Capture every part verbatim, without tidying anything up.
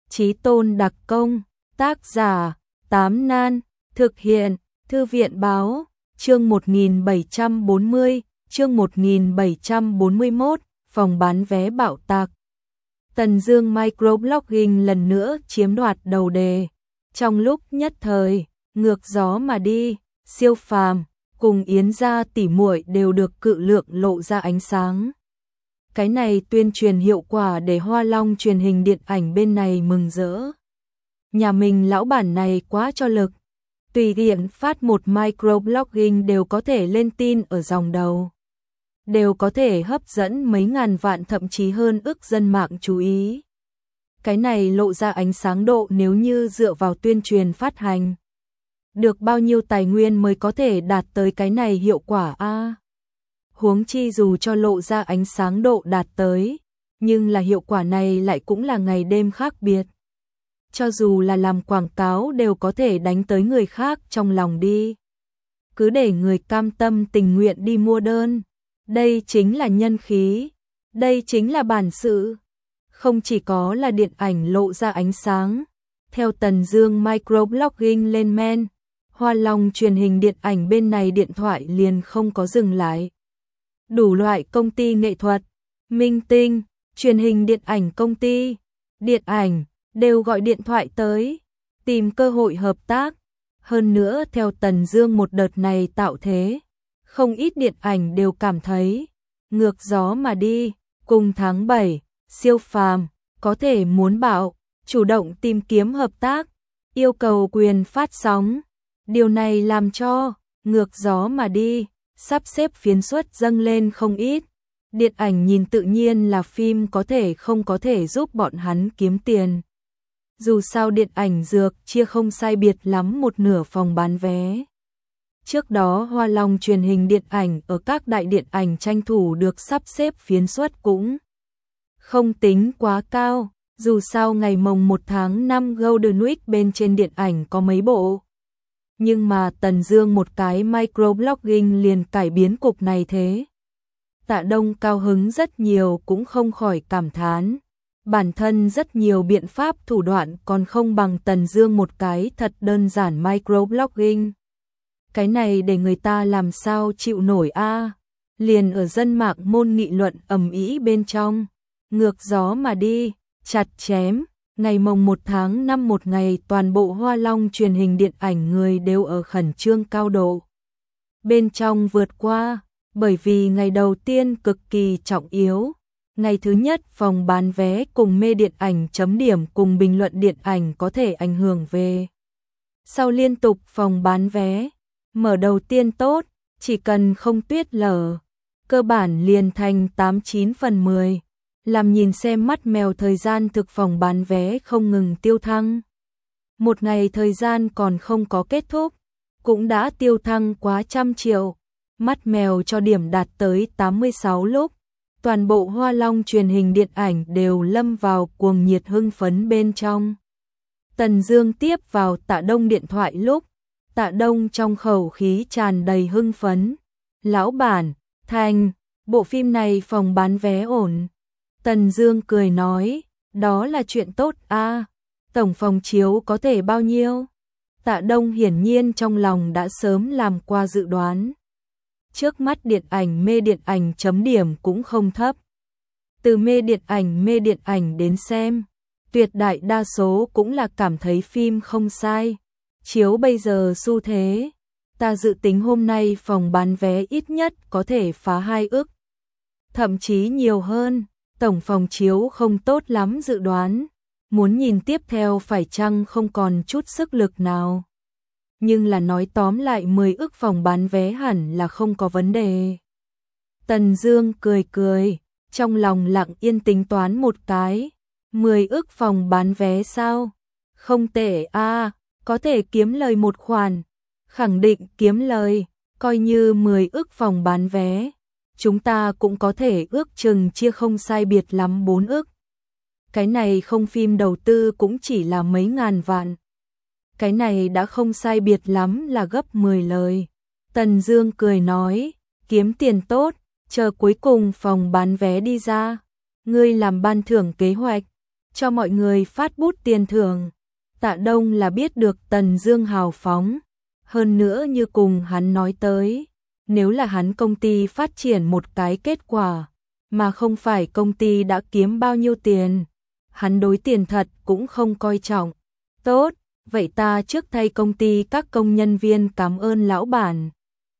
Chí Tôn đặc công, tác giả, Tám Nan, thực hiện, Thư viện Báo, chương một nghìn bảy trăm bốn mươi, chương một nghìn bảy trăm bốn mươi mốt, phòng bán vé bạo tạc. Tần Dương microblogging lần nữa chiếm đoạt đầu đề. Trong lúc nhất thời, ngược gió mà đi, Siêu Phàm cùng Yến gia tỷ muội đều được cự lượng lộ ra ánh sáng. Cái này tuyên truyền hiệu quả để Hoa Long truyền hình điện ảnh bên này mừng rỡ. Nhà mình lão bản này quá cho lực. Tùy tiện phát một microblogging đều có thể lên tin ở dòng đầu. Đều có thể hấp dẫn mấy ngàn vạn thậm chí hơn ức dân mạng chú ý. Cái này lộ ra ánh sáng độ nếu như dựa vào tuyên truyền phát hành. Được bao nhiêu tài nguyên mới có thể đạt tới cái này hiệu quả a? À, huống chi dù cho lộ ra ánh sáng độ đạt tới, nhưng là hiệu quả này lại cũng là ngày đêm khác biệt. Cho dù là làm quảng cáo đều có thể đánh tới người khác trong lòng đi. Cứ để người cam tâm tình nguyện đi mua đơn. Đây chính là nhân khí. Đây chính là bản sự. Không chỉ có là điện ảnh lộ ra ánh sáng. Theo Tần Dương microblogging lên men, Hoa Long truyền hình điện ảnh bên này điện thoại liền không có dừng lại. Đủ loại công ty nghệ thuật, minh tinh, truyền hình điện ảnh công ty, điện ảnh đều gọi điện thoại tới, tìm cơ hội hợp tác. Hơn nữa theo Tần Dương một đợt này tạo thế, không ít điện ảnh đều cảm thấy ngược gió mà đi, cùng tháng bảy, Siêu Phàm có thể muốn bạo, chủ động tìm kiếm hợp tác, yêu cầu quyền phát sóng. Điều này làm cho ngược gió mà đi, sắp xếp phiến suất dâng lên không ít. Điện ảnh nhìn tự nhiên là phim có thể không có thể giúp bọn hắn kiếm tiền. Dù sao điện ảnh dược chia không sai biệt lắm một nửa phòng bán vé. Trước đó Hoa Long truyền hình điện ảnh ở các đại điện ảnh tranh thủ được sắp xếp phiến suất cũng không tính quá cao. Dù sao ngày mồng một tháng năm Golden Week bên trên điện ảnh có mấy bộ. Nhưng mà Tần Dương một cái microblogging liền cải biến cục này thế. Tạ Đông cao hứng rất nhiều cũng không khỏi cảm thán. Bản thân rất nhiều biện pháp thủ đoạn còn không bằng Tần Dương một cái thật đơn giản microblogging. Cái này để người ta làm sao chịu nổi a? À? Liền ở dân mạng môn nghị luận ầm ĩ bên trong, ngược gió mà đi, chặt chém. Ngày mồng một tháng năm một ngày toàn bộ Hoa Long truyền hình điện ảnh người đều ở khẩn trương cao độ. Bên trong vượt qua, bởi vì ngày đầu tiên cực kỳ trọng yếu. Ngày thứ nhất phòng bán vé cùng mê điện ảnh chấm điểm cùng bình luận điện ảnh có thể ảnh hưởng về. Sau liên tục phòng bán vé, mở đầu tiên tốt, chỉ cần không tuyết lở, cơ bản liền thành tám chín phần mười. Làm nhìn xem mắt mèo thời gian thực phòng bán vé không ngừng tiêu thăng. Một ngày thời gian còn không có kết thúc, cũng đã tiêu thăng quá trăm triệu. Mắt mèo cho điểm đạt tới tám mươi sáu lúc. Toàn bộ Hoa Long truyền hình điện ảnh đều lâm vào cuồng nhiệt hưng phấn bên trong. Tần Dương tiếp vào Tạ Đông điện thoại lúc, Tạ Đông trong khẩu khí tràn đầy hưng phấn. Lão bản, thành, bộ phim này phòng bán vé ổn. Tần Dương cười nói, đó là chuyện tốt a. À, tổng phòng chiếu có thể bao nhiêu? Tạ Đông hiển nhiên trong lòng đã sớm làm qua dự đoán. Trước mắt điện ảnh mê điện ảnh chấm điểm cũng không thấp. Từ mê điện ảnh mê điện ảnh đến xem, tuyệt đại đa số cũng là cảm thấy phim không sai. Chiếu bây giờ xu thế, ta dự tính hôm nay phòng bán vé ít nhất có thể phá hai ức. Thậm chí nhiều hơn. Tổng phòng chiếu không tốt lắm dự đoán, muốn nhìn tiếp theo phải chăng không còn chút sức lực nào. Nhưng là nói tóm lại mười ức phòng bán vé hẳn là không có vấn đề. Tần Dương cười cười, trong lòng lặng yên tính toán một cái, mười ức phòng bán vé sao? Không tệ a, à, có thể kiếm lời một khoản, khẳng định kiếm lời, coi như mười ức phòng bán vé. Chúng ta cũng có thể ước chừng chia không sai biệt lắm bốn ức. Cái này không phim đầu tư cũng chỉ là mấy ngàn vạn. Cái này đã không sai biệt lắm là gấp mười lời. Tần Dương cười nói, kiếm tiền tốt, chờ cuối cùng phòng bán vé đi ra. Ngươi làm ban thưởng kế hoạch, cho mọi người phát bút tiền thưởng. Tạ Đông là biết được Tần Dương hào phóng, hơn nữa như cùng hắn nói tới, nếu là hắn công ty phát triển một cái kết quả, mà không phải công ty đã kiếm bao nhiêu tiền, hắn đối tiền thật cũng không coi trọng. Tốt, vậy ta trước thay công ty các công nhân viên cảm ơn lão bản.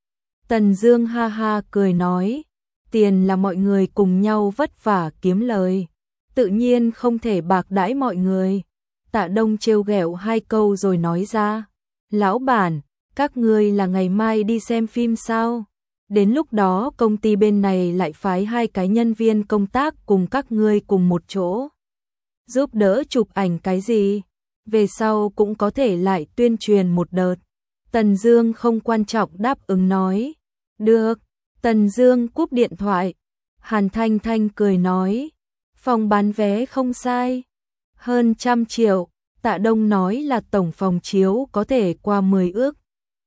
Tần Dương ha ha cười nói, tiền là mọi người cùng nhau vất vả kiếm lời, tự nhiên không thể bạc đãi mọi người. Tạ Đông trêu ghẹo hai câu rồi nói ra, lão bản, các ngươi là ngày mai đi xem phim sao? Đến lúc đó công ty bên này lại phái hai cái nhân viên công tác cùng các ngươi cùng một chỗ. Giúp đỡ chụp ảnh cái gì? Về sau cũng có thể lại tuyên truyền một đợt. Tần Dương không quan trọng đáp ứng nói. Được. Tần Dương cúp điện thoại. Hàn Thanh Thanh cười nói. Phòng bán vé không sai. Hơn trăm triệu. Tạ Đông nói là tổng phòng chiếu có thể qua mười ước.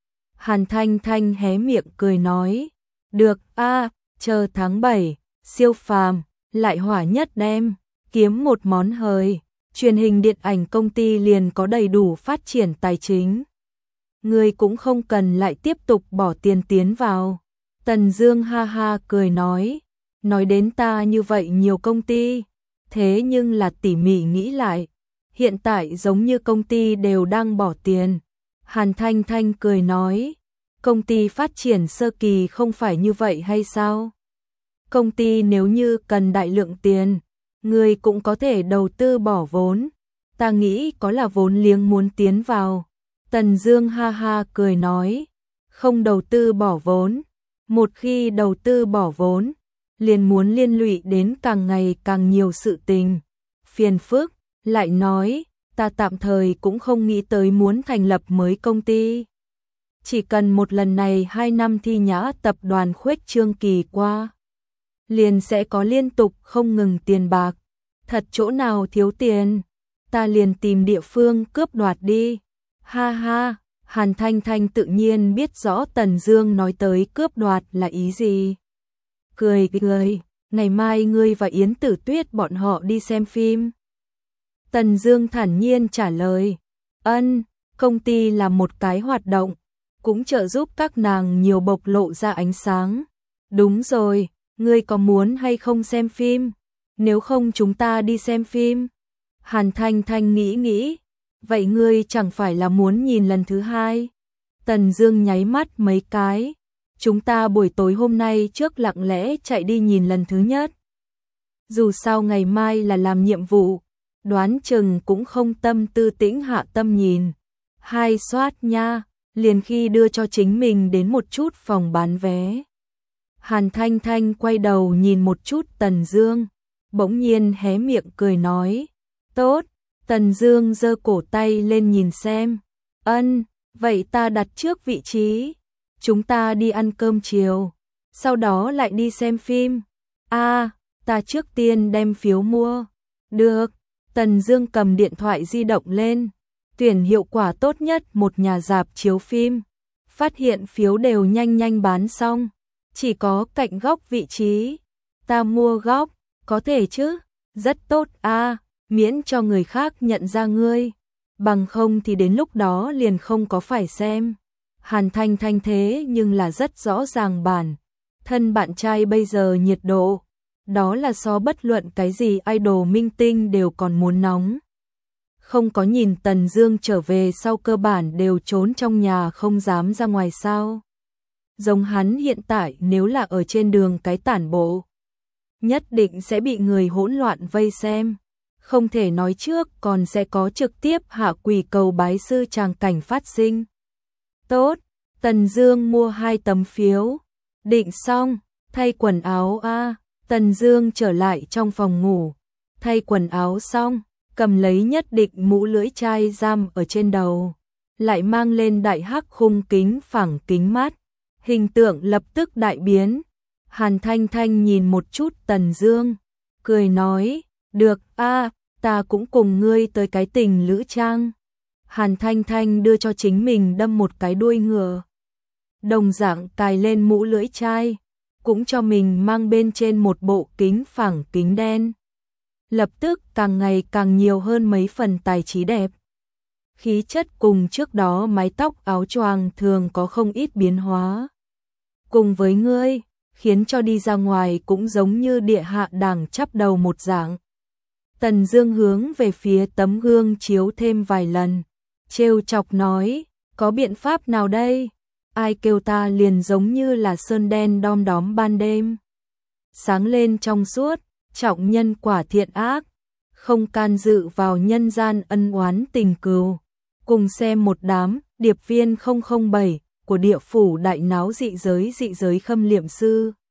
Hàn Thanh Thanh hé miệng cười nói. Được a, à, chờ tháng bảy, siêu phàm, lại hỏa nhất đem, kiếm một món hời, truyền hình điện ảnh công ty liền có đầy đủ phát triển tài chính. Người cũng không cần lại tiếp tục bỏ tiền tiến vào. Tần Dương ha ha cười nói, nói đến ta như vậy nhiều công ty, thế nhưng là tỉ mỉ nghĩ lại, hiện tại giống như công ty đều đang bỏ tiền. Hàn Thanh Thanh cười nói, công ty phát triển sơ kỳ không phải như vậy hay sao? Công ty nếu như cần đại lượng tiền, người cũng có thể đầu tư bỏ vốn. Ta nghĩ có là vốn liếng muốn tiến vào. Tần Dương ha ha cười nói, không đầu tư bỏ vốn. Một khi đầu tư bỏ vốn, liền muốn liên lụy đến càng ngày càng nhiều sự tình. Phiền phức, lại nói, ta tạm thời cũng không nghĩ tới muốn thành lập mới công ty. Chỉ cần một lần này hai năm Thi Nhã tập đoàn khuếch trương kỳ qua, liền sẽ có liên tục không ngừng tiền bạc. Thật chỗ nào thiếu tiền, ta liền tìm địa phương cướp đoạt đi. Ha ha, Hàn Thanh Thanh tự nhiên biết rõ Tần Dương nói tới cướp đoạt là ý gì. Cười cười, ngày mai ngươi và Yến Tử Tuyết bọn họ đi xem phim. Tần Dương thản nhiên trả lời, ân, công ty là một cái hoạt động, cũng trợ giúp các nàng nhiều bộc lộ ra ánh sáng. Đúng rồi, ngươi có muốn hay không xem phim? Nếu không chúng ta đi xem phim. Hàn Thanh Thanh nghĩ nghĩ, vậy ngươi chẳng phải là muốn nhìn lần thứ hai? Tần Dương nháy mắt mấy cái, chúng ta buổi tối hôm nay trước lặng lẽ chạy đi nhìn lần thứ nhất. Dù sao ngày mai là làm nhiệm vụ, đoán chừng cũng không tâm tư tĩnh hạ tâm nhìn. Hai soát nha, liền khi đưa cho chính mình đến một chút phòng bán vé. Hàn Thanh Thanh quay đầu nhìn một chút Tần Dương, bỗng nhiên hé miệng cười nói, tốt. Tần Dương giơ cổ tay lên nhìn xem, ân, vậy ta đặt trước vị trí, chúng ta đi ăn cơm chiều, sau đó lại đi xem phim. A, à, ta trước tiên đem phiếu mua. Được. Tần Dương cầm điện thoại di động lên, tuyển hiệu quả tốt nhất một nhà rạp chiếu phim, phát hiện phiếu đều nhanh nhanh bán xong, chỉ có cạnh góc vị trí. Ta mua góc, có thể chứ? Rất tốt a, à, miễn cho người khác nhận ra ngươi, bằng không thì đến lúc đó liền không có phải xem. Hàn Thanh Thanh thế nhưng là rất rõ ràng bản thân bạn trai bây giờ nhiệt độ, đó là so bất luận cái gì idol minh tinh đều còn muốn nóng. Không có nhìn Tần Dương trở về sau cơ bản đều trốn trong nhà không dám ra ngoài sao? Giống hắn hiện tại nếu là ở trên đường cái tản bộ, nhất định sẽ bị người hỗn loạn vây xem. Không thể nói trước còn sẽ có trực tiếp hạ quỳ cầu bái sư tràng cảnh phát sinh. Tốt, Tần Dương mua hai tấm phiếu, định xong, thay quần áo a, à, Tần Dương trở lại trong phòng ngủ, thay quần áo xong, cầm lấy nhất định mũ lưỡi chai giam ở trên đầu, lại mang lên đại hắc khung kính phẳng kính mát, hình tượng lập tức đại biến. Hàn Thanh Thanh nhìn một chút Tần Dương, cười nói, được a, à, ta cũng cùng ngươi tới cái tình lữ trang. Hàn Thanh Thanh đưa cho chính mình đâm một cái đuôi ngựa, đồng dạng cài lên mũ lưỡi chai, cũng cho mình mang bên trên một bộ kính phẳng kính đen. lập tức càng ngày càng nhiều hơn mấy phần tài trí đẹp. Khí chất cùng trước đó mái tóc áo choàng thường có không ít biến hóa. Cùng với ngươi, khiến cho đi ra ngoài cũng giống như địa hạ đẳng chắp đầu một dạng. Tần Dương hướng về phía tấm gương chiếu thêm vài lần, trêu chọc nói, có biện pháp nào đây? Ai kêu ta liền giống như là sơn đen đom đóm ban đêm. Sáng lên trong suốt, trọng nhân quả thiện ác, không can dự vào nhân gian ân oán tình cừu. Cùng xem một đám điệp viên không không bảy của địa phủ đại náo dị giới dị giới khâm liệm sư.